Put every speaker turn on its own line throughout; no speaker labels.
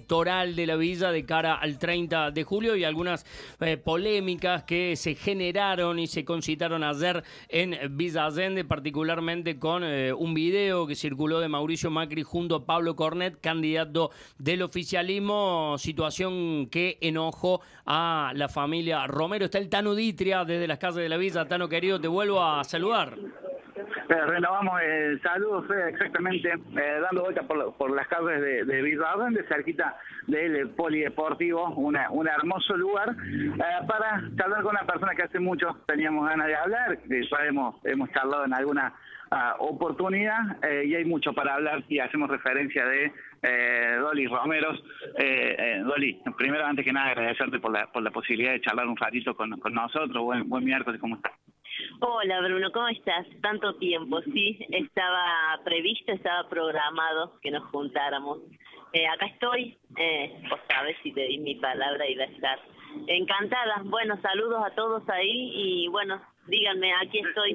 electoral de la villa de cara al 30 de julio y algunas polémicas que se generaron y se concitaron ayer en Villa Allende, particularmente con un video que circuló de Mauricio Macri junto a Pablo Cornet, candidato del oficialismo, situación que enojó a la familia Romero. Está el Tano Ditria desde las calles de la villa. Tano, querido, te vuelvo a saludar.
Renovamos el saludo, Fede, exactamente, dando vuelta por las calles de Villa Allende, cerquita del polideportivo, un hermoso lugar para charlar con una persona que hace mucho teníamos ganas de hablar, ya hemos charlado en alguna oportunidad y hay mucho para hablar si hacemos referencia de Dolly Romeros. Dolly, primero, antes que nada, agradecerte por la posibilidad de charlar un ratito con nosotros. Buen miércoles, ¿cómo estás?
Hola Bruno, ¿cómo estás? Tanto tiempo, sí, estaba previsto, estaba programado que nos juntáramos. Acá estoy, vos sabés, si te di mi palabra iba a estar encantada. Bueno, saludos a todos ahí y bueno, díganme, aquí estoy.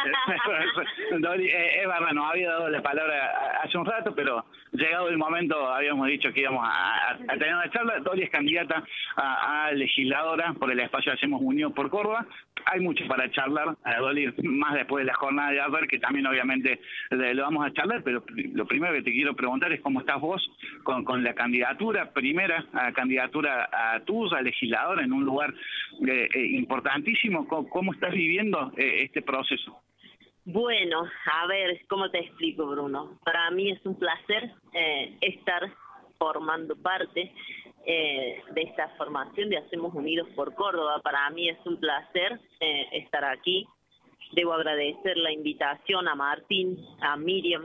Dolly, es verdad, nos había dado la palabra hace un rato, pero llegado el momento habíamos dicho que íbamos a tener una charla. Dolly es candidata a legisladora por el espacio Hacemos Unión por Córdoba. Hay mucho para charlar, Dolly, más después de la jornada de ayer, que también obviamente lo vamos a charlar, pero lo primero que te quiero preguntar es cómo estás vos con la candidatura, primera candidatura a tuya, legisladora, en un lugar importantísimo. ¿Cómo estás viviendo este proceso?
Bueno, a ver, ¿cómo te explico, Bruno? Para mí es un placer estar formando parte de esta formación de Hacemos Unidos por Córdoba. Para mí es un placer estar aquí. Debo agradecer la invitación a Martín, a Miriam,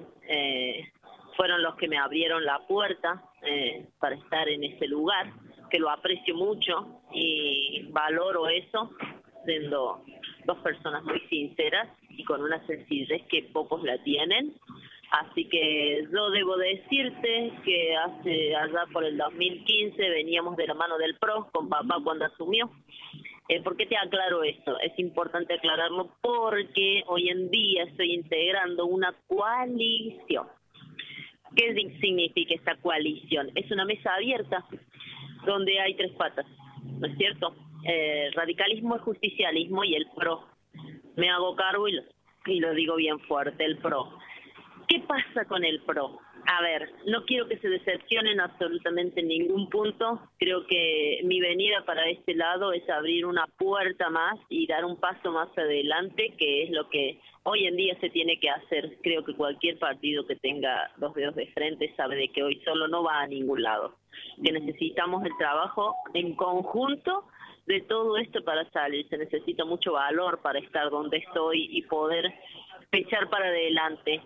fueron los que me abrieron la puerta para estar en ese lugar, que lo aprecio mucho y valoro eso, siendo dos personas muy sinceras y con una sencillez que pocos la tienen. Así que yo debo decirte que allá por el 2015 veníamos de la mano del PRO con papá cuando asumió. ¿Por qué te aclaro esto? Es importante aclararlo porque hoy en día estoy integrando una coalición. ¿Qué significa esta coalición? Es una mesa abierta donde hay tres patas, ¿no es cierto? Radicalismo, el justicialismo y el PRO. Me hago cargo y lo digo bien fuerte, el PRO. ¿Qué pasa con el PRO? A ver, no quiero que se decepcionen absolutamente en ningún punto. Creo que mi venida para este lado es abrir una puerta más y dar un paso más adelante, que es lo que hoy en día se tiene que hacer. Creo que cualquier partido que tenga dos dedos de frente sabe de que hoy solo no va a ningún lado. Que necesitamos el trabajo en conjunto de todo esto para salir. Se necesita mucho valor para estar donde estoy y poder echar para adelante.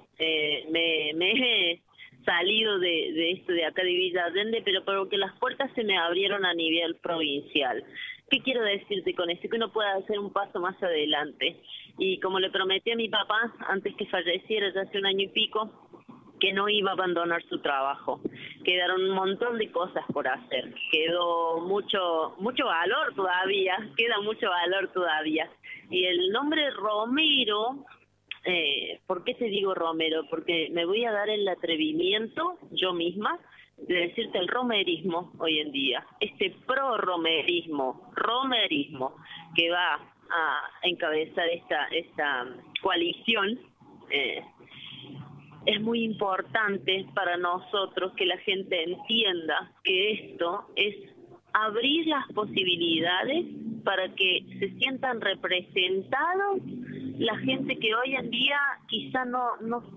Me he salido de esto de acá de Villa Allende, pero porque las puertas se me abrieron a nivel provincial. ¿Qué quiero decirte con esto? Que uno pueda hacer un paso más adelante. Y como le prometí a mi papá antes que falleciera, ya hace un año y pico, que no iba a abandonar su trabajo. Quedaron un montón de cosas por hacer. Quedó mucho valor todavía, queda mucho valor todavía. Y el nombre Romero, ¿por qué te digo Romero? Porque me voy a dar el atrevimiento, yo misma, de decirte el romerismo hoy en día. Este romerismo que va a encabezar esta coalición, es muy importante para nosotros que la gente entienda que esto es abrir las posibilidades para que se sientan representados la gente que hoy en día quizá no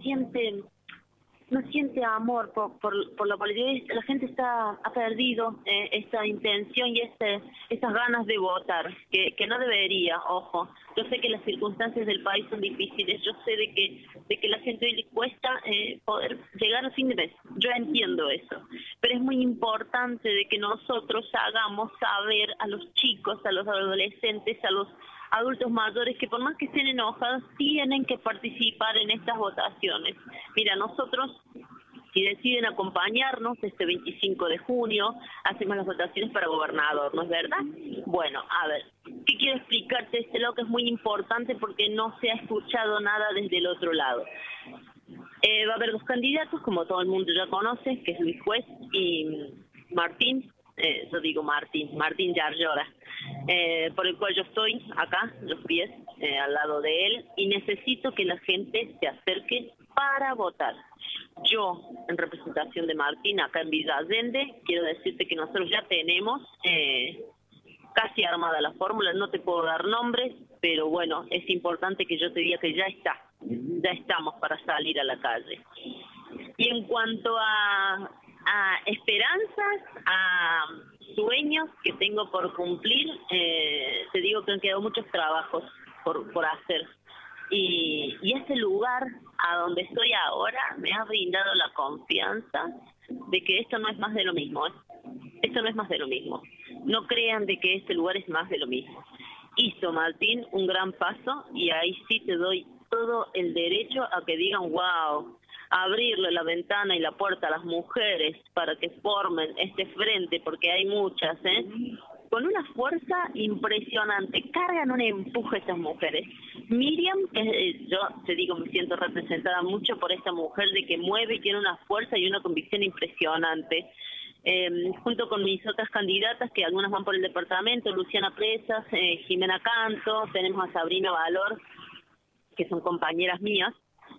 siente amor por la política. La gente ha perdido esta intención y estas ganas de votar, que no debería, ojo. Yo sé que las circunstancias del país son difíciles, yo sé de que la gente hoy le cuesta poder llegar al fin de mes. Yo entiendo eso, pero es muy importante de que nosotros hagamos saber a los chicos, a los adolescentes, a los adultos mayores, que por más que estén enojados, tienen que participar en estas votaciones. Mira, nosotros, si deciden acompañarnos este 25 de junio, hacemos las votaciones para gobernador, ¿no es verdad? Bueno, a ver, ¿qué quiero explicarte de este lado que es muy importante porque no se ha escuchado nada desde el otro lado? Va a haber dos candidatos, como todo el mundo ya conoce, que es Luis Juez y Martín, yo digo Martín Yarlora, por el cual yo estoy acá, los pies, al lado de él, y necesito que la gente se acerque para votar. Yo, en representación de Martín, acá en Villa Allende, quiero decirte que nosotros ya tenemos casi armada la fórmula, no te puedo dar nombres, pero bueno, es importante que yo te diga que ya estamos para salir a la calle. Y en cuanto a esperanzas, a sueños que tengo por cumplir, te digo que han quedado muchos trabajos por hacer. Y ese lugar a donde estoy ahora me ha brindado la confianza de que esto no es más de lo mismo. Esto no es más de lo mismo. No crean de que este lugar es más de lo mismo. Hizo Martín un gran paso y ahí sí te doy todo el derecho a que digan, wow, abrirle la ventana y la puerta a las mujeres para que formen este frente, porque hay muchas, con una fuerza impresionante, cargan un empuje estas mujeres. Miriam, yo te digo, me siento representada mucho por esta mujer de que mueve y tiene una fuerza y una convicción impresionante. Junto con mis otras candidatas, que algunas van por el departamento, Luciana Presas, Jimena Canto, tenemos a Sabrina Valor, que son compañeras mías,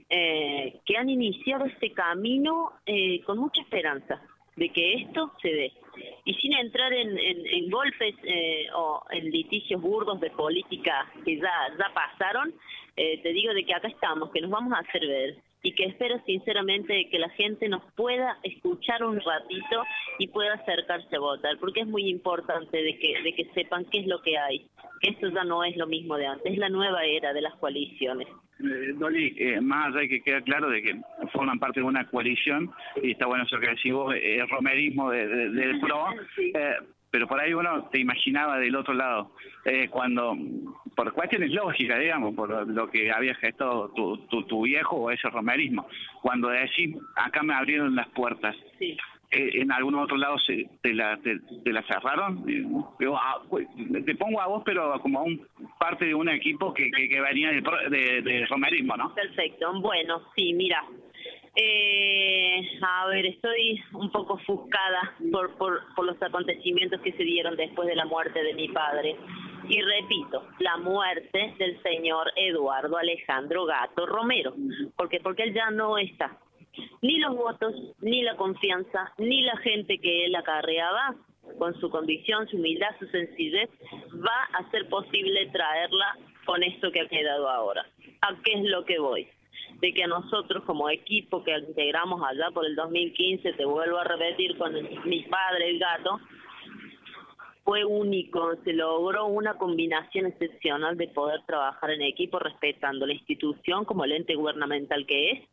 que han iniciado este camino con mucha esperanza de que esto se dé. Y sin entrar en golpes o en litigios burdos de política que ya pasaron, te digo de que acá estamos, que nos vamos a hacer ver. Y que espero sinceramente que la gente nos pueda escuchar un ratito y pueda acercarse a votar, porque es muy importante de que sepan qué es lo que hay, que esto ya no es lo mismo de antes, es la nueva era de las coaliciones.
Dolly, más allá de que queda claro de que forman parte de una coalición, y está bueno eso que decís vos, el romerismo del PRO,
Sí.
Pero por ahí uno te imaginaba del otro lado, cuando, por cuestiones lógicas, digamos, por lo que había gestado tu viejo o ese romerismo, cuando decís, acá me abrieron las puertas,
Sí.
¿en algún otro lado te la cerraron? Te pongo a vos, pero como parte de un equipo que venía de romerismo, ¿no?
Perfecto, bueno, sí, mira. A ver, estoy un poco ofuscada por los acontecimientos que se dieron después de la muerte de mi padre. Y repito, la muerte del señor Eduardo Alejandro Gato Romero. Porque él ya no está. Ni los votos, ni la confianza, ni la gente que él acarreaba, con su convicción, su humildad, su sencillez, va a ser posible traerla con esto que ha quedado ahora. ¿A qué es lo que voy? De que a nosotros como equipo que integramos allá por el 2015, te vuelvo a repetir, con mi padre, el Gato, fue único, se logró una combinación excepcional de poder trabajar en equipo respetando la institución como el ente gubernamental que es,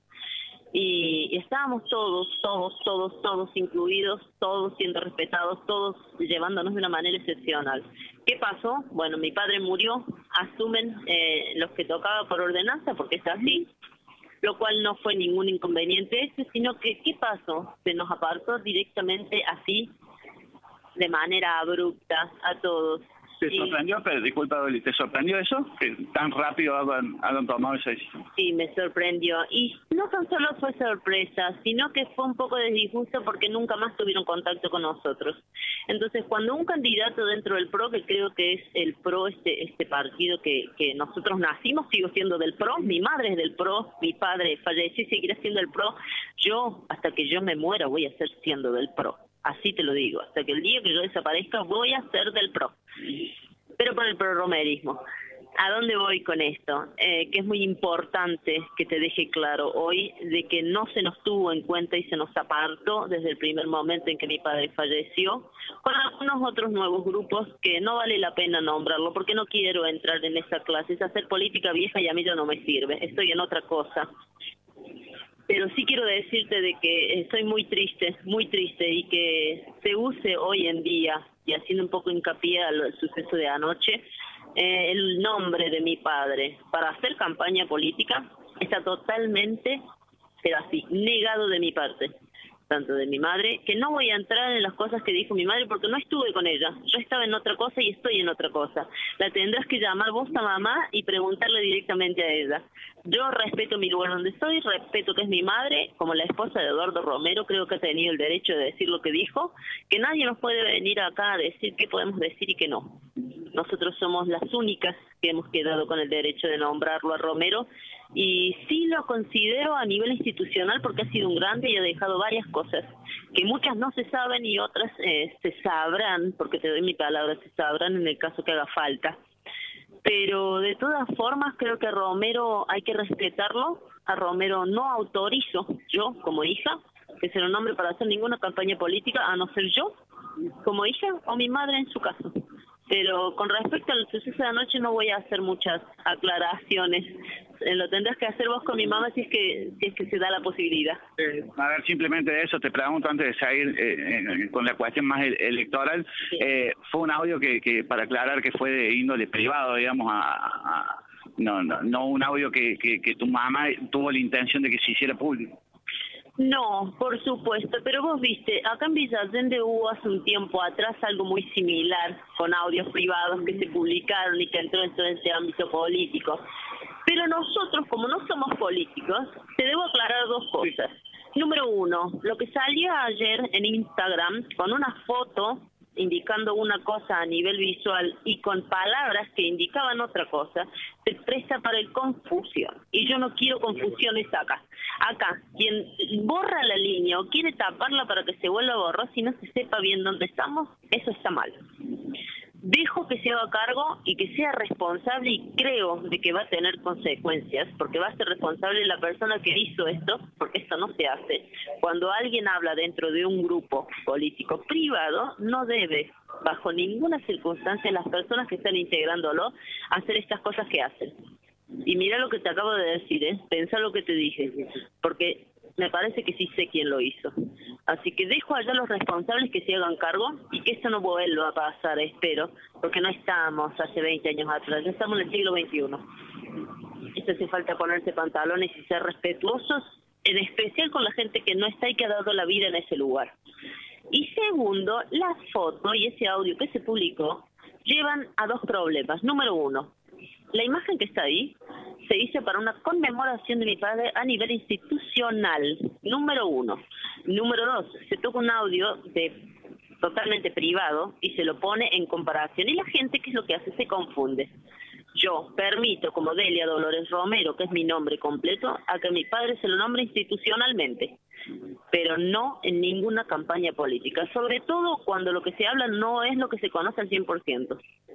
y estábamos todos incluidos, todos siendo respetados, todos llevándonos de una manera excepcional. ¿Qué pasó? Bueno, mi padre murió, asumen los que tocaba por ordenanza, porque es así, lo cual no fue ningún inconveniente sino que, ¿qué pasó? Se nos apartó directamente así, de manera abrupta, a todos.
¿Te sorprendió? Pero disculpa, Dolly, ¿te sorprendió eso? Que tan rápido hayan tomado esa decisión.
Sí, me sorprendió. Y no tan solo fue sorpresa, sino que fue un poco de disgusto porque nunca más tuvieron contacto con nosotros. Entonces, cuando un candidato dentro del PRO, que creo que es el PRO, este partido que nosotros nacimos, sigo siendo del PRO, mi madre es del PRO, mi padre falleció y seguirá siendo del PRO, yo, hasta que yo me muera, voy a ser siendo del PRO. Así te lo digo, hasta que el día que yo desaparezca voy a ser del PRO, pero por el proromerismo. ¿A dónde voy con esto? Que es muy importante que te deje claro hoy de que no se nos tuvo en cuenta y se nos apartó desde el primer momento en que mi padre falleció, con algunos otros nuevos grupos que no vale la pena nombrarlo porque no quiero entrar en esa clase, es hacer política vieja y a mí ya no me sirve, estoy en otra cosa. Pero sí quiero decirte de que estoy muy triste y que se use hoy en día, y haciendo un poco hincapié al suceso de anoche, el nombre de mi padre para hacer campaña política está totalmente, pero así, negado de mi parte, tanto de mi madre, que no voy a entrar en las cosas que dijo mi madre porque no estuve con ella, yo estaba en otra cosa y estoy en otra cosa. La tendrás que llamar vos a mamá y preguntarle directamente a ella. Yo respeto mi lugar donde estoy, respeto que es mi madre, como la esposa de Eduardo Romero, creo que ha tenido el derecho de decir lo que dijo, que nadie nos puede venir acá a decir qué podemos decir y qué no. Nosotros somos las únicas que hemos quedado con el derecho de nombrarlo a Romero, y sí lo considero a nivel institucional porque ha sido un grande y ha dejado varias cosas, que muchas no se saben y otras se sabrán, porque te doy mi palabra, se sabrán en el caso que haga falta. Pero de todas formas creo que a Romero hay que respetarlo. A Romero no autorizo yo como hija que se lo nombre para hacer ninguna campaña política, a no ser yo como hija o mi madre en su caso. Pero con respecto al suceso de anoche no voy a hacer muchas aclaraciones. Lo tendrás que hacer vos con mi mamá si es que se da la posibilidad.
A ver, simplemente de eso te pregunto antes de seguir con la cuestión más electoral. Sí. Fue un audio que para aclarar que fue de índole privado, digamos, no un audio que tu mamá tuvo la intención de que se hiciera público.
No, por supuesto, pero vos viste, acá en Villa Allende hubo hace un tiempo atrás algo muy similar con audios privados que se publicaron y que entró en todo ese ámbito político. Pero nosotros, como no somos políticos, te debo aclarar dos cosas. Número uno, lo que salió ayer en Instagram con una foto indicando una cosa a nivel visual y con palabras que indicaban otra cosa, se presta para el confusión. Y yo no quiero confusiones acá. Acá, quien borra la línea o quiere taparla para que se vuelva a borrar si no se sepa bien dónde estamos, eso está mal. Dejo que se haga cargo y que sea responsable, y creo de que va a tener consecuencias, porque va a ser responsable la persona que hizo esto, porque esto no se hace. Cuando alguien habla dentro de un grupo político privado, no debe, bajo ninguna circunstancia, las personas que están integrándolo, hacer estas cosas que hacen. Y mira lo que te acabo de decir, pensá lo que te dije, porque me parece que sí sé quién lo hizo. Así que dejo allá a los responsables que se hagan cargo y que esto no vuelva a pasar, espero, porque no estamos hace 20 años atrás, ya estamos en el siglo XXI. Esto hace falta ponerse pantalones y ser respetuosos, en especial con la gente que no está y que ha dado la vida en ese lugar. Y segundo, la foto y ese audio que se publicó llevan a dos problemas. Número uno, la imagen que está ahí se hizo para una conmemoración de mi padre a nivel institucional, número uno. Número dos, se toca un audio totalmente privado y se lo pone en comparación. Y la gente, ¿qué es lo que hace? Se confunde. Yo permito, como Delia Dolores Romero, que es mi nombre completo, a que mi padre se lo nombre institucionalmente, pero no en ninguna campaña política, sobre todo cuando lo que se habla no es lo que se conoce al 100%.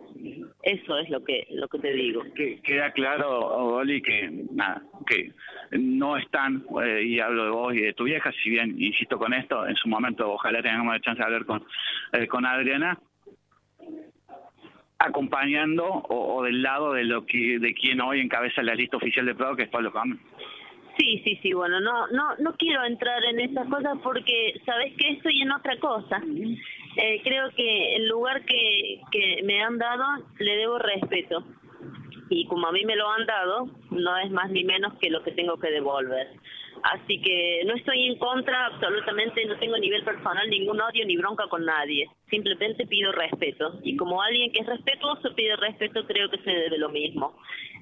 Eso es lo que te digo.
Queda claro, Oli, que no están, y hablo de vos y de tu vieja, si bien insisto con esto, en su momento ojalá tengamos la chance de hablar con Adriana, acompañando o del lado de quien hoy encabeza la lista oficial de PRO, que es Pablo Camus.
Sí, bueno, no quiero entrar en esas cosas porque, ¿sabes qué? Estoy en otra cosa. Creo que el lugar que me han dado le debo respeto. Y como a mí me lo han dado, no es más ni menos que lo que tengo que devolver. Así que no estoy en contra absolutamente, no tengo a nivel personal ningún odio ni bronca con nadie. Simplemente pido respeto. Y como alguien que es respetuoso pide respeto, creo que se debe lo mismo.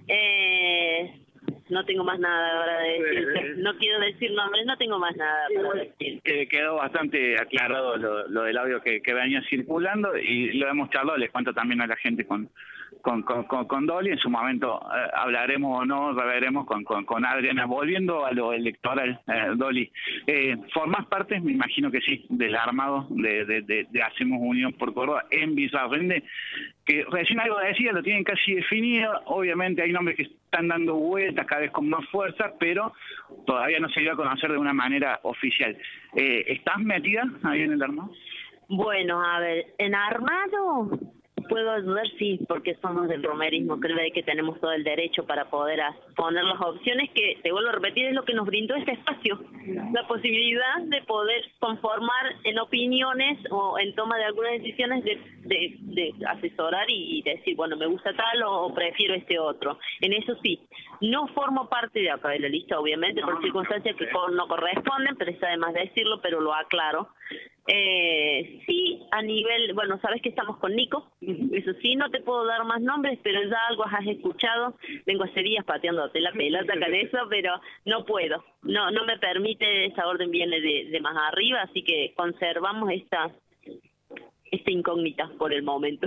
No tengo más nada ahora de decir. No quiero decir nombres, no tengo más nada para decir.
Quedó bastante aclarado lo del audio que venía circulando y lo hemos charlado. Les cuento también a la gente con Dolly. En su momento hablaremos o no, reveremos con Adriana. Volviendo a lo electoral, Dolly, ¿formás parte, me imagino que sí, del armado de Hacemos Unión por Córdoba en Villa Allende? Que recién algo decía, lo tienen casi definido. Obviamente hay nombres que están dando vueltas cada vez con más fuerza, pero todavía no se dio a conocer de una manera oficial. ¿Estás metida ahí en el armado?
Bueno, a ver, en armado puedo ayudar, sí, porque somos del romerismo, creo que tenemos todo el derecho para poder poner las opciones que, te vuelvo a repetir, es lo que nos brindó este espacio, la posibilidad de poder conformar en opiniones o en toma de algunas decisiones de asesorar y decir, bueno, me gusta tal o prefiero este otro. En eso sí, no formo parte de acá de la lista, obviamente, por circunstancias que no corresponden, pero está de más decirlo, pero lo aclaro. Sí, a nivel, bueno, sabes que estamos con Nico, eso sí, no te puedo dar más nombres, pero ya algo has escuchado. Vengo hace días pateándote la pelota con eso, pero no puedo, no me permite, esa orden viene de más arriba, así que conservamos esta incógnita por el momento.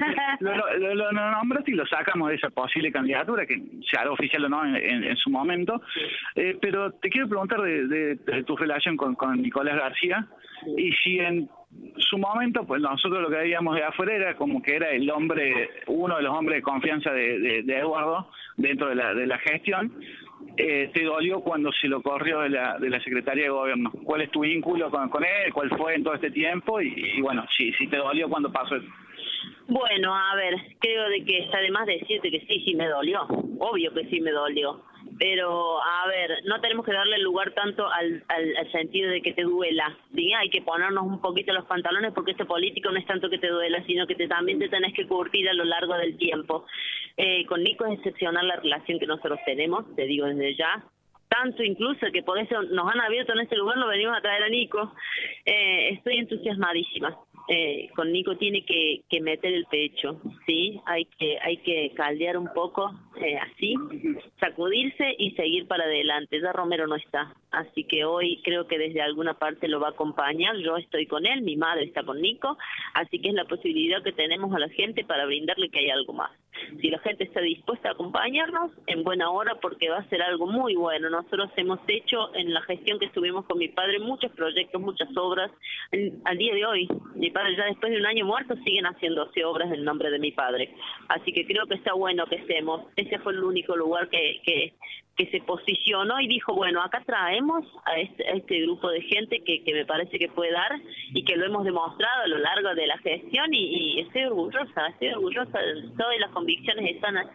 Lo nombras y lo sacamos de esa posible candidatura, que se hará oficial o no en su momento. Pero te quiero preguntar de tu relación con Nicolás García, y si en su momento, pues nosotros lo que veíamos de afuera era como que era el hombre, uno de los hombres de confianza de Eduardo dentro de la gestión. ¿Te dolió cuando se lo corrió de la Secretaría de Gobierno? ¿Cuál es tu vínculo con él? ¿Cuál fue en todo este tiempo? Y bueno, si te dolió cuando pasó eso.
Bueno, a ver, creo de que está de más decirte que sí me dolió, obvio que sí me dolió, pero a ver, no tenemos que darle lugar tanto al sentido de que te duela, ¿sí? Hay que ponernos un poquito los pantalones, porque este político no es tanto que te duela, sino que también te tenés que curtir a lo largo del tiempo. Con Nico es excepcional la relación que nosotros tenemos, te digo desde ya, tanto incluso que por eso nos han abierto en este lugar, nos venimos a traer a Nico. Estoy entusiasmadísima. Con Nico tiene que meter el pecho, ¿sí? Hay que caldear un poco, así, sacudirse y seguir para adelante. Ya Romero no está, así que hoy creo que desde alguna parte lo va a acompañar. Yo estoy con él, mi madre está con Nico, así que es la posibilidad que tenemos a la gente para brindarle que hay algo más. Si la gente está dispuesta a acompañarnos, en buena hora, porque va a ser algo muy bueno. Nosotros hemos hecho en la gestión que estuvimos con mi padre muchos proyectos, muchas obras. Al día de hoy, mi padre ya después de un año muerto siguen haciéndose obras en nombre de mi padre. Así que creo que está bueno que estemos. Ese fue el único lugar que se posicionó y dijo, bueno, acá traemos a este grupo de gente que me parece que puede dar, y que lo hemos demostrado a lo largo de la gestión, y estoy orgullosa de todas las convicciones están al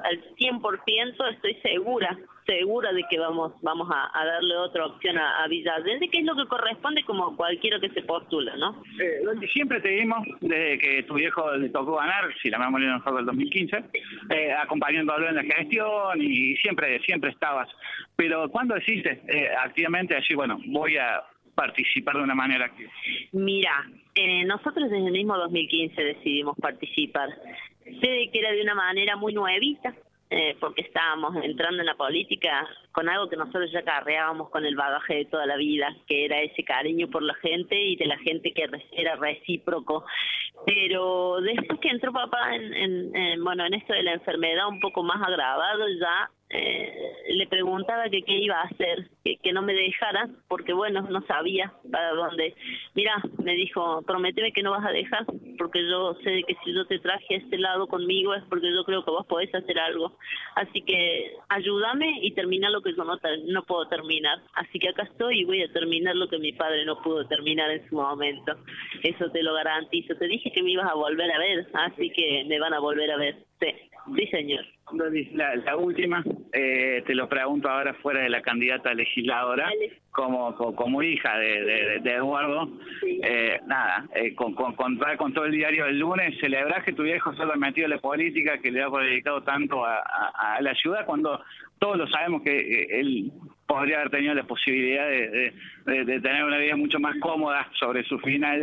100%, estoy segura de que vamos a darle otra opción a Villa Allende, que es lo que corresponde como cualquiera que se postula, ¿no?
Siempre te vimos, desde que tu viejo le tocó ganar, si la memoria no fue del 2015, acompañándolo en la gestión, y siempre estabas. Pero ¿cuándo decidiste activamente así, bueno, voy a participar de una manera activa?
Mira, nosotros desde el mismo 2015 decidimos participar. Sé que era de una manera muy nuevita, porque estábamos entrando en la política con algo que nosotros ya carreábamos con el bagaje de toda la vida, que era ese cariño por la gente y de la gente que era recíproco. Pero después que entró papá en esto de la enfermedad un poco más agravado, ya le preguntaba que qué iba a hacer, que no me dejara, porque bueno, no sabía para dónde. Mira, me dijo, prométeme que no vas a dejar, porque yo sé que si yo te traje a este lado conmigo es porque yo creo que vos podés hacer algo. Así que ayúdame y termina lo que yo no puedo terminar. Así que acá estoy y voy a terminar lo que mi padre no pudo terminar en su momento. Eso te lo garantizo. Te dije que me ibas a volver a ver, así que me van a volver a ver. Sí, señor.
La última, te lo pregunto ahora fuera de la candidata legisladora, como hija de Eduardo.
Sí.
Con todo el diario del lunes, ¿celebrás que tu viejo se haya metido en la política, que le ha dedicado tanto a la ciudad, cuando todos lo sabemos que él podría haber tenido la posibilidad de tener una vida mucho más cómoda sobre su final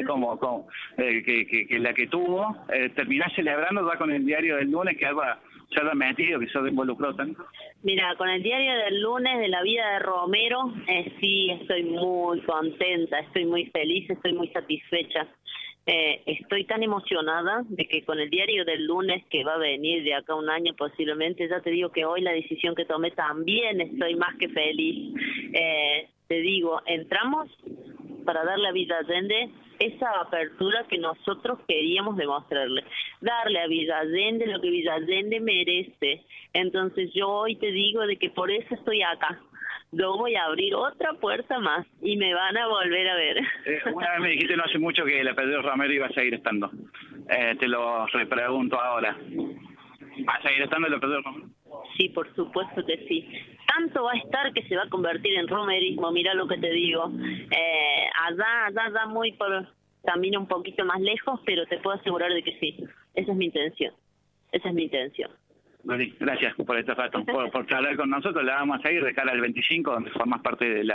que la que tuvo? ¿Terminás celebrando ya con el diario del lunes que se haya metido, que se haya involucrado tanto?
Mira, con el diario del lunes de la vida de Romero, sí, estoy muy contenta, estoy muy feliz, estoy muy satisfecha. Estoy tan emocionada de que con el diario del lunes, que va a venir de acá un año posiblemente, ya te digo que hoy la decisión que tomé también estoy más que feliz. Te digo, entramos para darle a Villa Allende esa apertura que nosotros queríamos demostrarle, darle a Villa Allende lo que Villa Allende merece. Entonces yo hoy te digo de que por eso estoy acá. Yo voy a abrir otra puerta más y me van a volver a ver.
Una vez me dijiste no hace mucho que el apellido Romero iba a seguir estando. Te lo repregunto ahora. ¿Va a seguir estando el apellido Romero?
Sí, por supuesto que sí. Tanto va a estar que se va a convertir en romerismo, mira lo que te digo. Allá muy por camino un poquito más lejos, pero te puedo asegurar de que sí. Esa es mi intención.
Doli, gracias por este rato, por charlar con nosotros. La vamos a seguir de cara al 25, donde formas parte de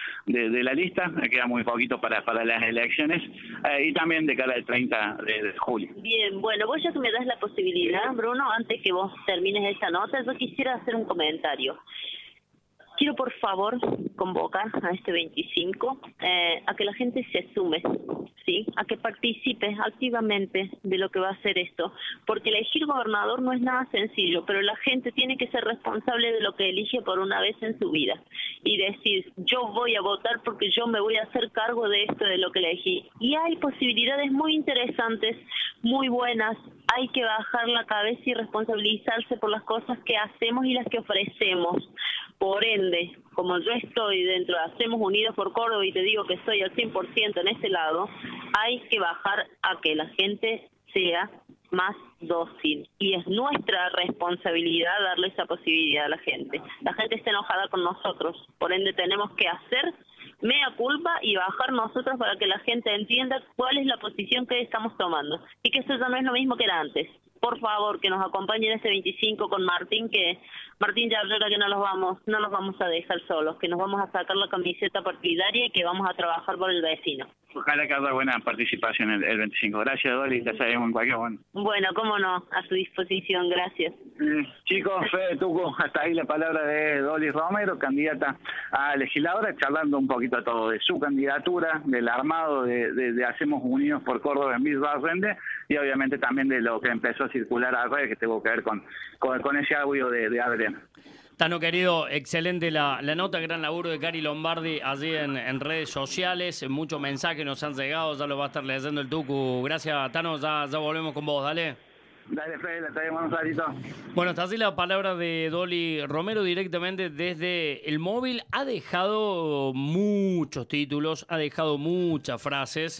la lista. Me queda muy poquito para las elecciones. Y también de cara al 30 de julio.
Bien, bueno, vos ya que me das la posibilidad, Bruno, antes que vos termines esta nota, yo quisiera hacer un comentario. Quiero, por favor, convocar a este 25 a que la gente se sume, ¿sí? A que participe activamente de lo que va a ser esto, porque elegir gobernador no es nada sencillo, pero la gente tiene que ser responsable de lo que elige por una vez en su vida y decir, yo voy a votar porque yo me voy a hacer cargo de esto, de lo que elegí. Y hay posibilidades muy interesantes, muy buenas. Hay que bajar la cabeza y responsabilizarse por las cosas que hacemos y las que ofrecemos. Por ende, como yo estoy dentro de Hacemos Unidos por Córdoba y te digo que estoy al 100% en ese lado, hay que bajar a que la gente sea más dócil. Y es nuestra responsabilidad darle esa posibilidad a la gente. La gente está enojada con nosotros, por ende tenemos que hacer mea culpa y bajar nosotros para que la gente entienda cuál es la posición que estamos tomando. Y que eso ya no es lo mismo que era antes. Por favor, que nos acompañen este 25 con Martín, que Martín ya hablará que no los vamos a dejar solos, que nos vamos a sacar la camiseta partidaria y que vamos a trabajar por el vecino.
Ojalá que haya buena participación el 25. Gracias, Doli, ya sabemos en cualquier momento.
Bueno, cómo no, a su disposición, gracias.
Chicos, Fede, Tuco, hasta ahí la palabra de Doli Romero, candidata a legisladora, charlando un poquito todo de su candidatura, del armado de Hacemos Unidos por Córdoba en Villa Allende, y obviamente también de lo que empezó a circular a redes, que tuvo que ver con ese audio de Adrián.
Tano, querido, excelente la nota, gran laburo de Cari Lombardi allí en redes sociales, muchos mensajes nos han llegado, ya lo va a estar leyendo el Tucu. Gracias, Tano, ya volvemos con vos, dale.
Dale, Fede, la traemos un ratito.
Bueno, está así la palabra de Doli Romero directamente desde el móvil. Ha dejado muchos títulos, ha dejado muchas frases.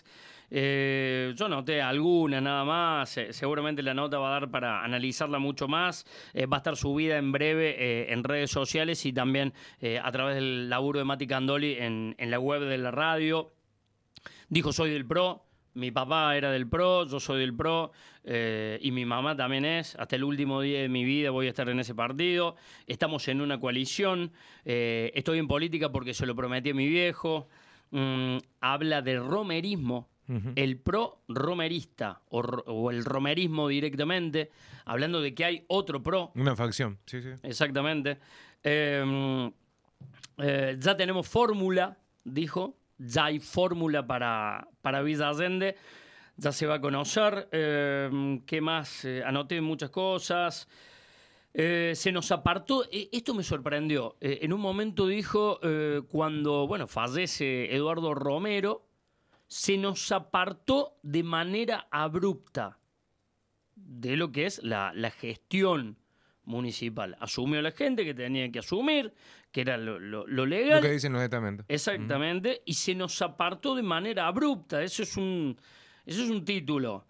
Yo noté algunas nada más, seguramente la nota va a dar para analizarla mucho más, va a estar subida en breve en redes sociales y también a través del laburo de Mati Candoli en la web de la radio. Dijo, soy del PRO, mi papá era del PRO, yo soy del PRO y mi mamá también es, hasta el último día de mi vida voy a estar en ese partido, estamos en una coalición, estoy en política porque se lo prometí a mi viejo, habla de romerismo. El pro-romerista o el romerismo directamente, hablando de que hay otro pro.
Una facción, sí, sí.
Exactamente. Ya tenemos fórmula, dijo. Ya hay fórmula para Villa Allende. Ya se va a conocer. ¿Qué más? Anoté muchas cosas. Se nos apartó, esto me sorprendió. En un momento dijo, cuando fallece Eduardo Romero, se nos apartó de manera abrupta de lo que es la gestión municipal. Asumió la gente que tenía que asumir, que era lo legal.
Lo que dicen los estamentos.
Exactamente, y se nos apartó de manera abrupta. Eso es un título.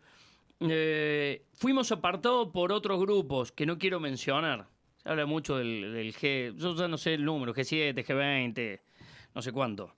Fuimos apartados por otros grupos que no quiero mencionar. Se habla mucho del G... Yo ya no sé el número, G7, G20, no sé cuánto.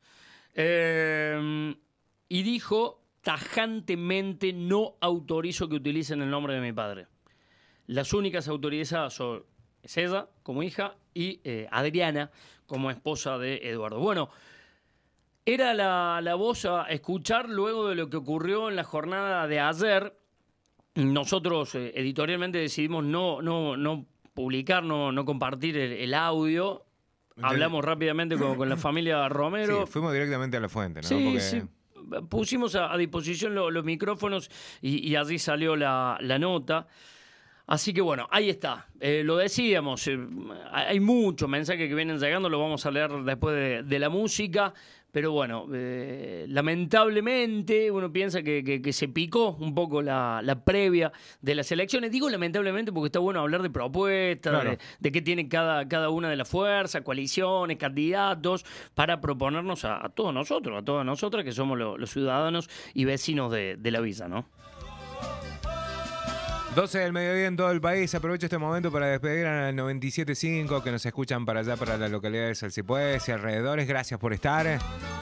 Y dijo tajantemente, no autorizo que utilicen el nombre de mi padre. Las únicas autorizadas son ella como hija y Adriana como esposa de Eduardo. Bueno, era la voz a escuchar luego de lo que ocurrió en la jornada de ayer. Nosotros editorialmente decidimos no publicar, no compartir el audio. Hablamos rápidamente con la familia Romero.
Sí, fuimos directamente a la fuente, ¿no?
Sí,
porque...
sí. Pusimos a disposición los micrófonos y allí salió la nota. Así que bueno, ahí está. Lo decíamos, hay muchos mensajes que vienen llegando, lo vamos a leer después de la música. Pero bueno, lamentablemente uno piensa que se picó un poco la previa de las elecciones. Digo lamentablemente porque está bueno hablar de propuestas, claro, de qué tiene cada una de las fuerzas, coaliciones, candidatos, para proponernos a todos nosotros, a todas nosotras que somos los ciudadanos y vecinos de la villa, ¿no?
12 del mediodía en todo el país. Aprovecho este momento para despedir al 97.5 que nos escuchan para allá, para la localidad de Salsipués y alrededores. Gracias por estar.